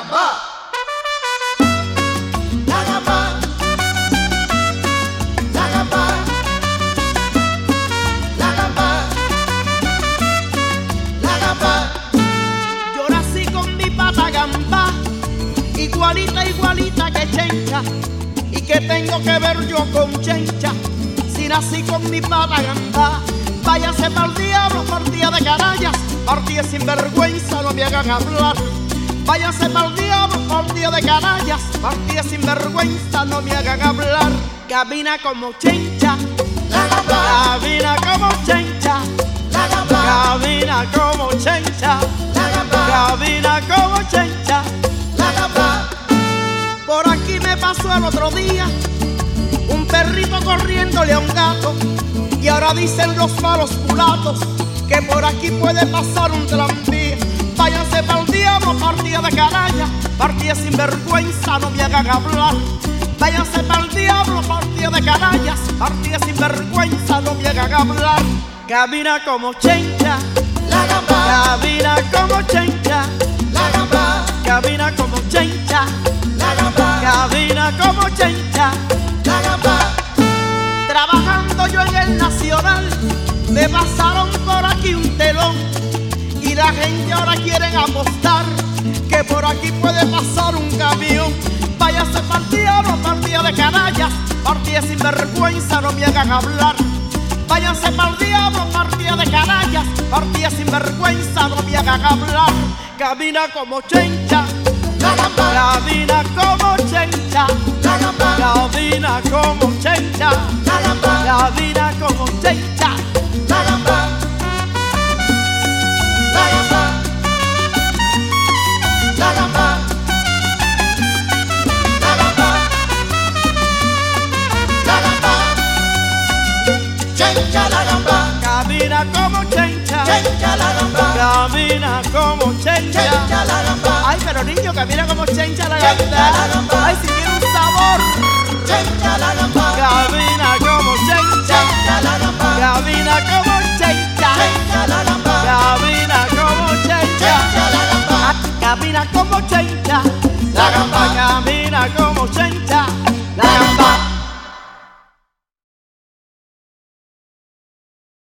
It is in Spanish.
gamba. La gamba. La gamba. La gamba. La gamba. Yo nací con mi pata gamba, igualita, igualita que Chencha. ¿Y qué tengo que ver yo con Chencha? Si nací con mi pata gamba. Váyanse pa'l diablo, partida de canallas, partida sin vergüenza, no me hagan hablar. Váyanse pa'l diablo, partida de canallas, partida sin vergüenza, no me hagan hablar. Camina como Chencha, La gamba. camina como Chencha, La gamba. camina como Chencha, La gamba. camina como Chencha. La gamba. Por aquí me pasó el otro día un perrito corriéndole a un gato, y ahora dicen los malos mulatos que por aquí puede pasar un tranvía. Váyanse pa'l diablo, partida de canalla, partida sin vergüenza, no me hagan hablar. Váyanse pa'l diablo, partida de canallas, partida sin vergüenza, no me hagan hablar. Camina como Chencha, La gamba. camina como Chencha, La gamba. camina como Chencha, La gamba. camina como Chencha. La gamba. Trabajando yo en el Nacional, me pasaron por aquí un telón, y la gente ahora quieren apostar que por aquí puede pasar un camión. Váyase pa'l diablo, partida de canallas, partida sin vergüenza, no me hagan hablar. Váyanse pa'l diablo, partida de canallas, partida sin vergüenza, no me hagan hablar. Camina como Chencha, La gamba. camina como Chencha, La gamba. camina como Chencha, La gamba. camina como Chencha. La gamba. La gamba. La gamba. La gamba. La gamba. Chencha la gamba. Camina como Chencha, Chencha la gamba. camina como Chencha. Chencha la gamba. Ay, pero niño, camina como Chencha la Chencha la gamba. gamba. Ay, si tiene un sabor. Chencha la gamba. Camina como Chencha, Chencha la gamba. camina como Chencha, Chencha la gamba. camina como Chencha, Chencha la gamba. camina como Chencha, La gamba. camina como Chencha.